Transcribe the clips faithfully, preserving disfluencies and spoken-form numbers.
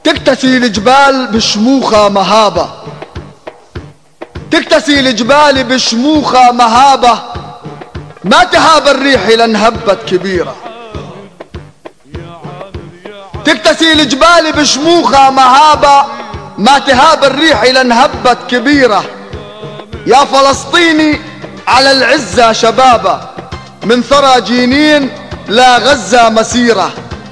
تكتسي الجبال بشموخها مهابة، تكتسي الجبال بشموخها مهابة، ما تهاب الريح لان هبت كبيرة. تكتسي الجبال بشموخها مهابة، ما تهاب الريح لان هبت كبيرة. يا فلسطيني على العزة شبابة، من ثرى جينين لا غزة مسيرة.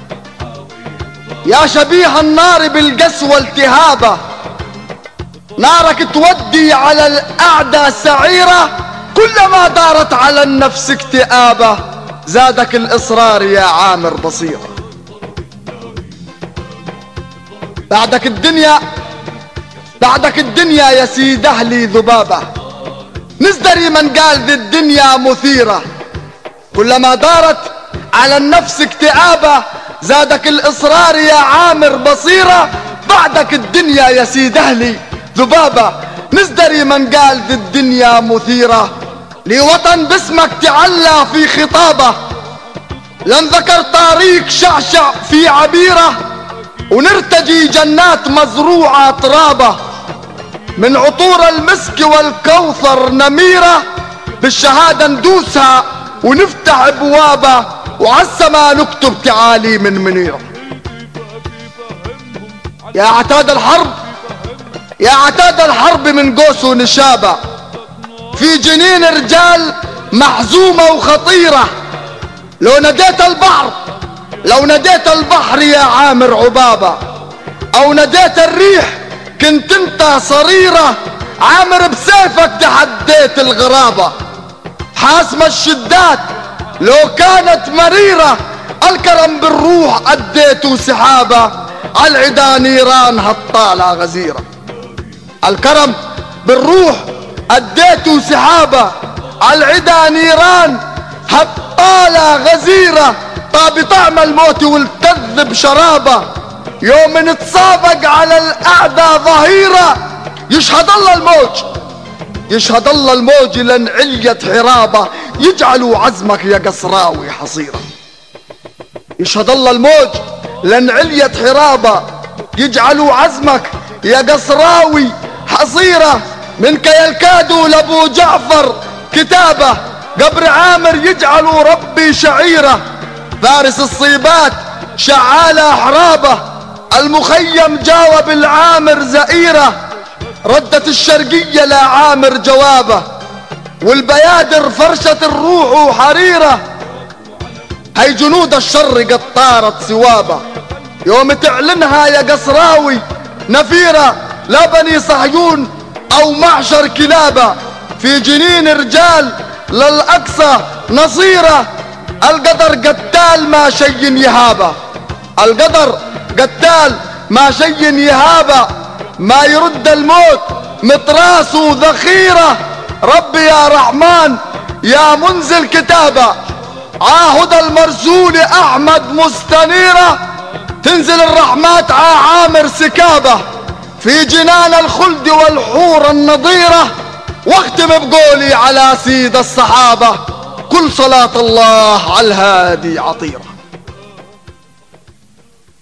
يا شبيه النار بالقسوة التهابة، نارك تودي على الأعداء سعيرة. كلما دارت على النفس اكتئابة، زادك الإصرار يا عامر بصيرة. بعدك الدنيا بعدك الدنيا يا سيد أهلي ذبابة، نزدري من قال ذي الدنيا مثيرة. كلما دارت على النفس اكتئابة، زادك الإصرار يا عامر بصيرة. بعدك الدنيا يا سيد أهلي ذبابة، نزدري من قال ذي الدنيا مثيرة. لي وطن باسمك تعلى في خطابة، لن ذكر طريق شعشع في عبيرة. ونرتجي جنات مزروعة ترابة، من عطور المسك والكوثر نميرة. بالشهادة ندوسها ونفتح ابوابه، وعالسما نكتب تعالي من منيرة. يا عتاد الحرب يا عتاد الحرب من قوس ونشابة، في جنين رجال محزومة وخطيرة. لو ناديت البحر لو ناديت البحر يا عامر عبابة، او ناديت الريح كنت انت صريرة. عامر بسيفك تحديت الغرابة، حاسم الشدات لو كانت مريرة. الكرم بالروح اديته سحابة، عالعدا نيران هالطالع غزيرة. الكرم بالروح اديته سحابة، عالعدا نيران هالطالع غزيرة. طاب طعم الموت والتذ بشرابة، يوم نتصافق على الاعداء ظهيرة. يشهد الله الموج يشهد الله الموج لن عليت حرابة، يجعلوا عزمك يا قصراوي حصيرة. يشهد الله الموج لن عليت حرابة، يجعلوا عزمك يا قصراوي حصيرة. منك يلكادوا لابو جعفر كتابة، قبر عامر يجعلوا ربي شعيرة. فارس الصيبات شعالة حرابة، المخيم جاوب العامر زئيرة. ردت الشرقية لعامر جوابه، والبيادر فرشت الروح وحريرة. هي جنود الشر قد طارت سوابه، يوم تعلنها يا قصراوي نفيرة. لا بني صهيون او معشر كلابة، في جنين رجال للأقصى نصيرة. القدر قتال ما شي يهابه، القدر قتال ما شي يهابه. ما يرد الموت متراسه ذخيرة. ربي يا رحمن يا منزل كتابة، عاهد المرسول احمد مستنيرة. تنزل الرحمات ع عامر سكابة، في جنان الخلد والحور النضيرة. واختم بقولي على سيد الصحابة، كل صلاة الله على الهادي عطيرة.